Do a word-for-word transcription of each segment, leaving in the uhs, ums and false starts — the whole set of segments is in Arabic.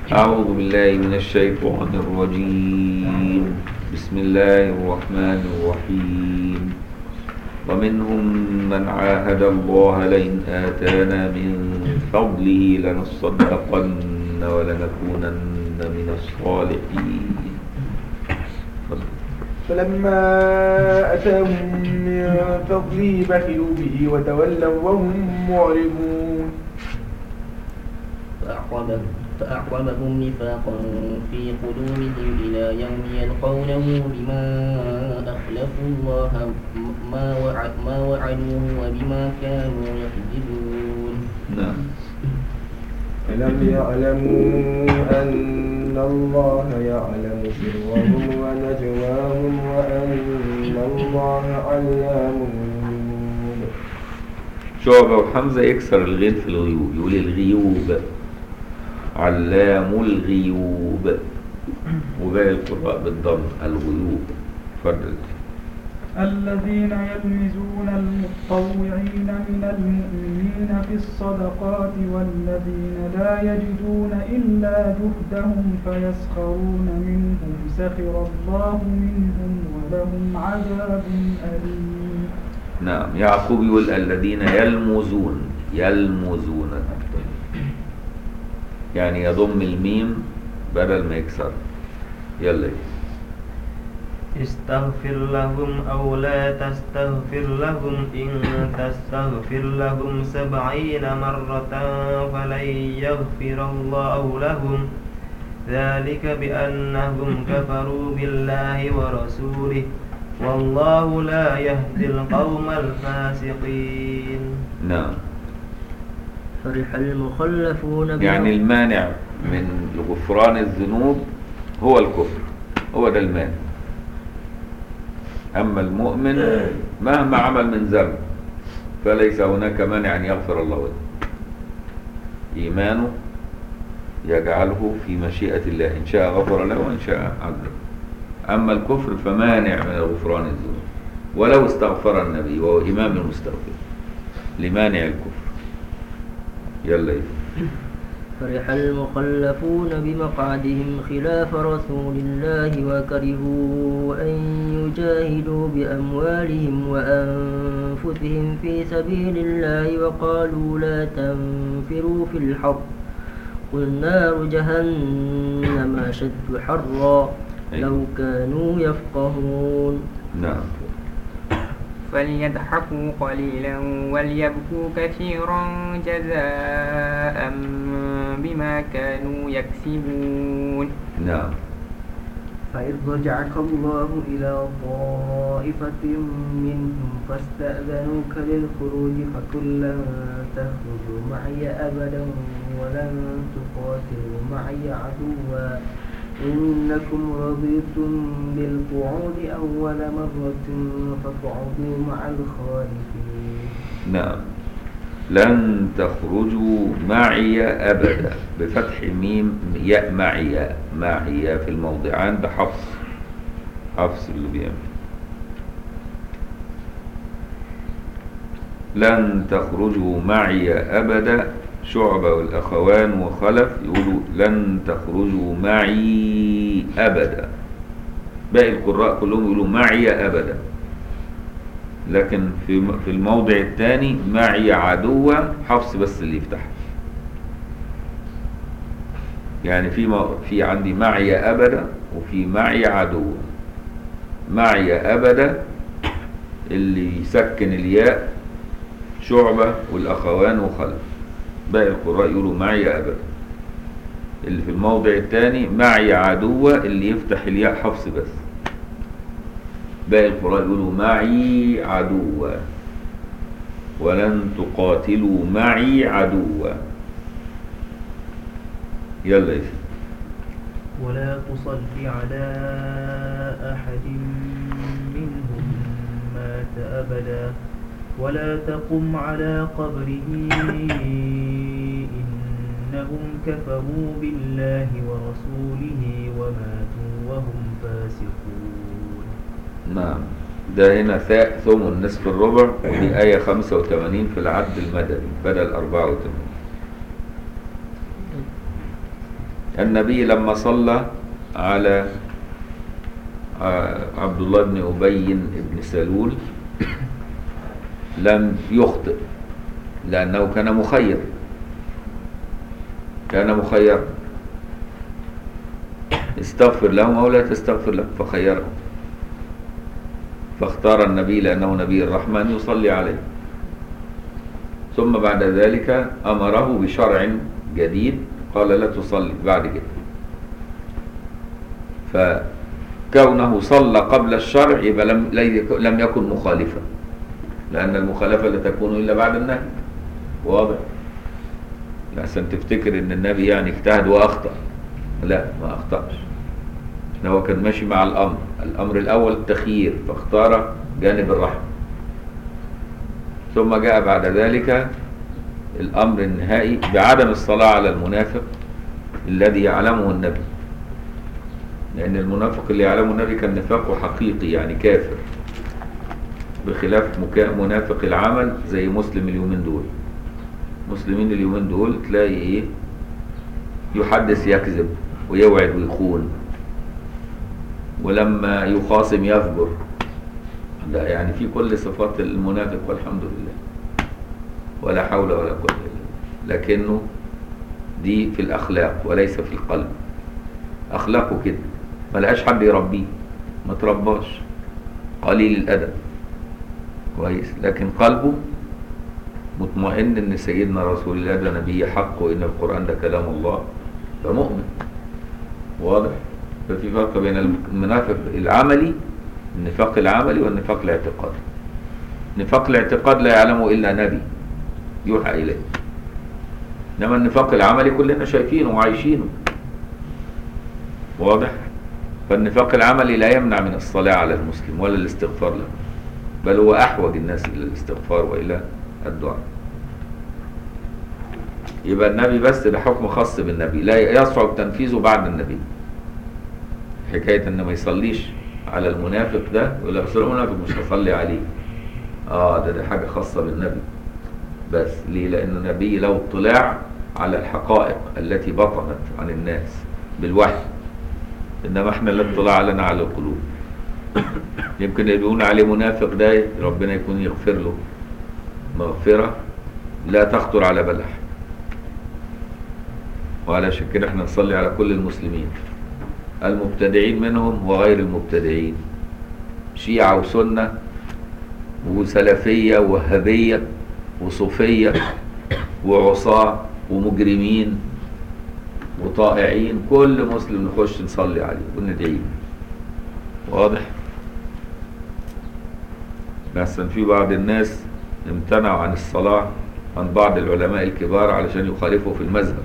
أعوذ بالله من الشيطان الرجيم. بسم الله الرحمن الرحيم. ومنهم من عاهد الله لئن آتانا من فضله لنصدقن ولنكونن من الصالحين. فلما أتاهم من فضله بخلوا به وتولوا وهم معرضون. فأعقبهم نفاقا في قلوبهم إلى يوم يلقونه بما أخلفوا الله ما وعدوه وبما كانوا يكذبون. نعم. ألم يعلموا أن الله يعلم سرهم ونجواهم وأن الله علام الغيوب. شعبة وحمزة يكسر الغين في الغيوب، يقول الغيوب، علام الغيوب، وباقي القراء بالضم الغيوب. فضل. الذين يلمزون المتطوعين من المؤمنين في الصدقات والذين لا يجدون إلا جهدهم فيسخرون منهم سخر الله منهم ولهم عذاب أليم. نعم. يعقوب يقول الذين يلمزون، يلمزون يعني يضم الميم بدل ما يكسر. يلا. استغفر لهم أو لا تستغفر لهم إن تستغفر لهم سبعين مرة فلن يغفر الله لهم ذلك بأنهم كفروا بالله ورسوله والله لا يهدي القوم الفاسقين. نعم. فرح المخلفون يعني المانع من غفران الذنوب هو الكفر، هو ده المانع. أما المؤمن مهما عمل من ذنب فليس هناك مانع أن يغفر الله له. إيمانه يجعله في مشيئة الله، إن شاء غفر له وإن شاء عذب. أما الكفر فمانع من غفران الذنوب ولو استغفر النبي وهو إمام المستغفر لمانع الكفر. يلا. فرح المخلفون بمقعدهم خلاف رسول الله وكرهوا أن يجاهدوا بأموالهم وأنفسهم في سبيل الله وقالوا لا تنفروا في الحر قل نار جهنم أشد حرا لو كانوا يفقهون. نعم. فليضحكوا قليلا وليبكوا كثيرا جزاء بما كانوا يكسبون. نعم. فإذ رجعك الله إلى طائفة منهم فاستأذنوك للخروج فقل لن تخرجوا معي أبدا ولن تقاتلوا معي عدوا إنكم رضيتم بالقعود أول مرة فاقعدوا مع الخالفين. نعم. لن تخرجوا معي أبدا بفتح ميم ياء معي، معي في الموضعان بحفص، حفص اللي بيعمل. لن تخرجوا معي أبدا. شعبة والأخوان وخلف يقولوا لن تخرجوا معي أبدا. باقي القراء كلهم يقولوا معي أبدا، لكن في في الموضع الثاني معي عدوا حفص بس اللي يفتح. يعني في في عندي معي أبدا وفي معي عدوا. معي أبدا اللي يسكن الياء شعبة والأخوان وخلف. باقي القراء يقولوا معي أبدا. اللي في الموضع الثاني معي عدوة اللي يفتح الياء حفص بس. باقي القراء يقولوا معي عدوة. ولن تقاتلوا معي عدوة. يلا يا سيدي. ولا تصل على أحد منهم مات أبدا ولا تقم على قبره إنهم كفروا بالله ورسوله وماتوا وهم فاسقون. نعم. ده هنا ثاء ثم النصف الربع، ودي آية خمسة وثمانين في العد المدني بدل أربعة وثمانين. النبي لما صلى على عبد الله بن أبي بن سلول لم يخطئ، لأنه كان مخير كان مخير استغفر لهم أو لا تستغفر لهم، فخيرهم، فاختار النبي لأنه نبي الرحمن يصلي عليه. ثم بعد ذلك أمره بشرع جديد، قال لا تصلي بعد كده. فكونه صلى قبل الشرع يبقى لم, لم يكن مخالفا، لأن المخالفة لا تكون إلا بعد النهي. واضح؟ لأحسن تفتكر إن النبي يعني اجتهد وأخطأ، لا، ما أخطأش، هو كان ماشي مع الأمر. الأمر الأول التخيير، فاختار جانب الرحمة. ثم جاء بعد ذلك الأمر النهائي بعدم الصلاة على المنافق الذي يعلمه النبي، لأن المنافق اللي يعلمه النبي كان نفاقه حقيقي، يعني كافر، بخلاف منافق العمل زي مسلم اليومين دول. مسلمين اليومين دول تلاقي إيه؟ يحدث يكذب ويوعد ويخون، ولما يخاصم يفجر. لا، يعني في كل صفات المنافق والحمد لله، ولا حول ولا قوة إلا بالله، لكنه دي في الأخلاق وليس في القلب. أخلاقه كده، ما لقاش حد يربيه، ما ترباش، قليل الأدب، كويس، لكن قلبه مطمئن إن سيدنا رسول الله ده نبي حق، وإن القرآن ده كلام الله، فمؤمن. واضح؟ ففي فرق بين المنافق العملي، النفاق العملي، والنفاق الاعتقادي. نفاق الاعتقاد لا يعلمه إلا نبي يوحى إليه، إنما النفاق العملي كلنا شايفينه وعايشينه. واضح؟ فالنفاق العملي لا يمنع من الصلاة على المسلم ولا الاستغفار له، بل هو أحوج الناس إلى الاستغفار وإلى الدعاء. يبقى النبي بس ده حكم خاص بالنبي، لا يصعب تنفيذه بعد النبي. حكاية إن ما يصليش على المنافق ده، يقول لك أصل المنافق مش هصلي عليه، آه ده ده حاجة خاصة بالنبي بس. ليه؟ لأن النبي له اطلاع على الحقائق التي بطنت عن الناس بالوحي، إنما إحنا لا اطلاع لنا على القلوب. يمكن يقولون عليه منافق ده ربنا يكون يغفر له مغفرة لا تخطر على بال أحد. وعلشان كده احنا نصلي على كل المسلمين، المبتدعين منهم وغير المبتدعين، شيعة وسنة وسلفية ووهابية وصوفية وعصاة ومجرمين وطائعين، كل مسلم نخش نصلي عليه وندعيه. واضح؟ بس في بعض الناس امتنعوا عن الصلاة عن بعض العلماء الكبار علشان يخالفوا في المذهب،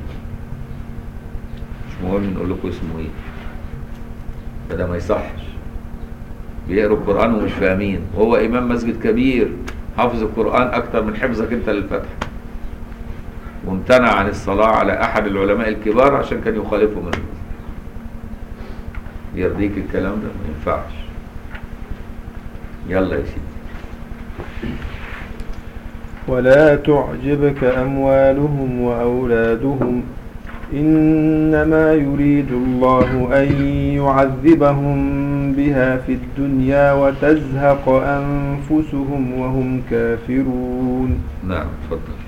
مش مهم نقول لكم اسمه ايه، فده ما يصحش. بيقروا القرآن ومش فاهمين، وهو إمام مسجد كبير حافظ القرآن أكتر من حفظك أنت للفتح، وامتنع عن الصلاة على أحد العلماء الكبار عشان كان يخالفه منه. يرضيك الكلام ده؟ ما ينفعش. يلا يا سيدي. ولا تعجبك أموالهم وأولادهم، إنما يريد الله أن يعذبهم بها في الدنيا وتزهق أنفسهم وهم كافرون. نعم، تفضل.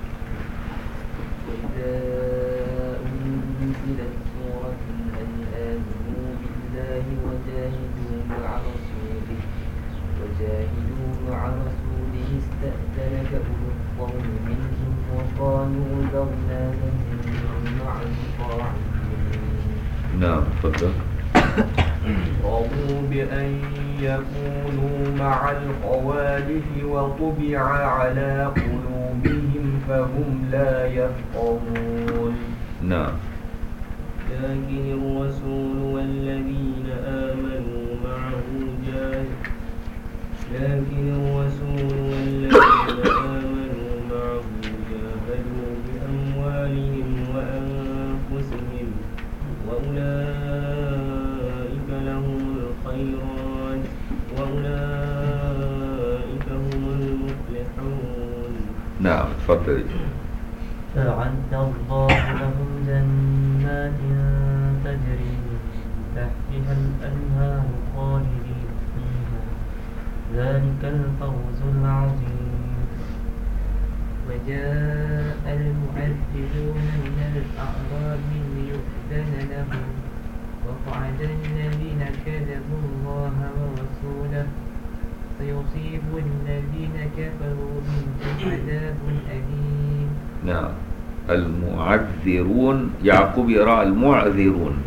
وإذا أنزلت سورة أن آمنوا بالله وجاهدوا مع رسوله وجاهدوا مع رسوله استأذنك أولو الطول منهم وقالوا ذرنا مع القاعدين. نعم، تفضل. رضوا بأن يكونوا مع الخوالف وطبع على قلوبهم فهم لا يفقهون. نعم. لكن الرسول والذين آمنوا معه جاهدوا لكن الرسول والذين آمنوا معه جاهدوا بأموالهم وأنفسهم وأولئك لهم الخيرات وأولئك هم المفلحون. نعم، تفضل. أعد الله لهم جنات ذلك الفوز العظيم. وجاء المعذرون من الأعراب ليؤذن لهم وقعد الذين كذبوا الله ورسوله سيصيب الذين كفروا منهم عذاب أليم. نعم. المعذرون، يعقوب يقرأ المعذرون،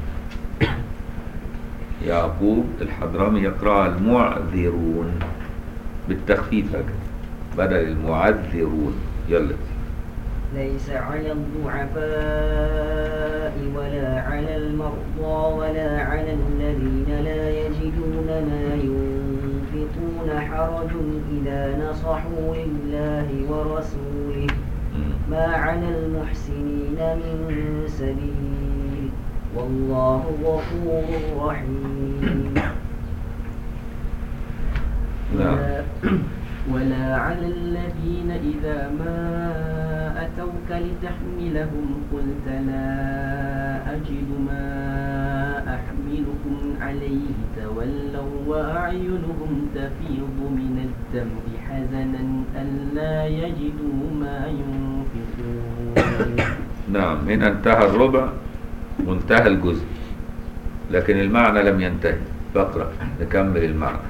يعقوب الحضرمي يقرأ المعذرون بالتخفيف هكذا بدل المعذرون. يلا. ليس على الضعفاء ولا على المرضى ولا على الذين لا يجدون ما ينفقون حرج إذا نصحوا لله ورسوله ما على المحسنين من سبيل والله غفور رحيم. نعم. ولا على الذين إذا ما أتوك لتحملهم قلت لا أجد ما أحملكم عليه تولوا وأعينهم تفيض من الدمع حزنا ألا يجدوا ما ينفقون. نعم. هنا انتهى الربع وانتهى الجزء، لكن المعنى لم ينتهي. فاقرأ نكمل المعنى.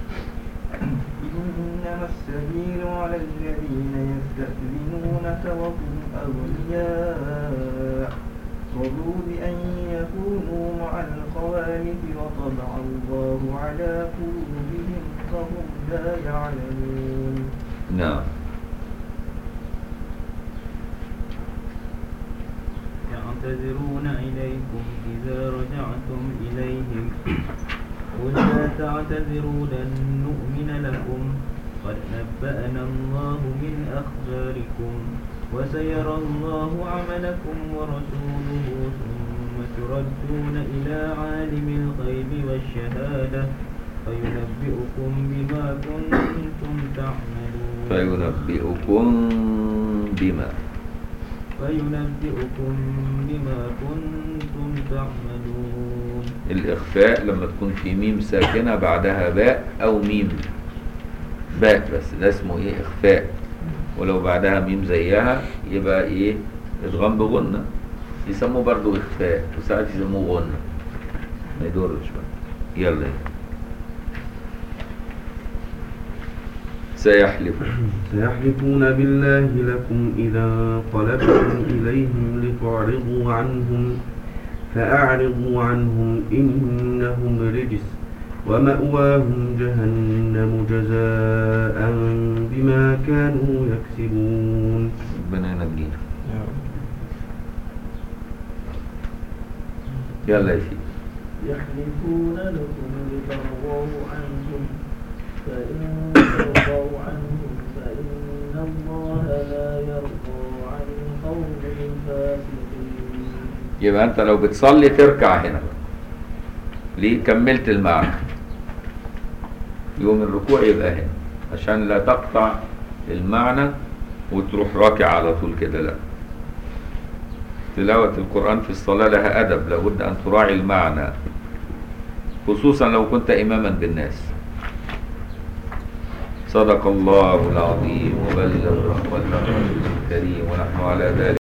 إنما السبيل على الذين يستأذنونك وهم أولياء رضوا بأن يكونوا مع الخوالف وطبع الله على قلوبهم فهم لا يعلمون. نعم. يعتذرون إليكم إذا رجعتم إليهم قل لا تعتذروا لن نؤمن لكم قد نبأنا الله من أخباركم وسيرى الله عملكم ورسوله ثم تردون إلى عالم الغيب والشهادة فينبئكم بما كنتم تعملون. فينبئكم بما فينبئكم بما كنتم تعملون. الإخفاء لما تكون في ميم ساكنة بعدها باء أو ميم باء بس ده اسمه إيه؟ إخفاء. ولو بعدها ميم زيها يبقى إيه؟ إدغام بغنة، يسموه برضو إخفاء وساعات يسموه غنة، ما يدورش بقى. يلا. سيحلفون سيحلفون بالله لكم إذا انقلبتم إليهم لتعرضوا عنهم فأعرضوا عنهم إنهم رجس ومأواهم جهنم جزاء بما كانوا يكسبون. ربنا ينجينا. يلا يا سيدي. يحلفون لكم لترضوا عنهم فإن ترضوا عنهم فإن الله لا يرضى عن القوم الفاسقين. يبقى أنت لو بتصلي تركع هنا ليه؟ كملت المعنى. يوم الركوع يبقى هنا عشان لا تقطع المعنى وتروح راكع على طول كده، لا. تلاوة القرآن في الصلاة لها أدب، لابد أن تراعي المعنى خصوصا لو كنت إماما بالناس. صدق الله العظيم وبلغ رسوله الكريم ونحن على ذلك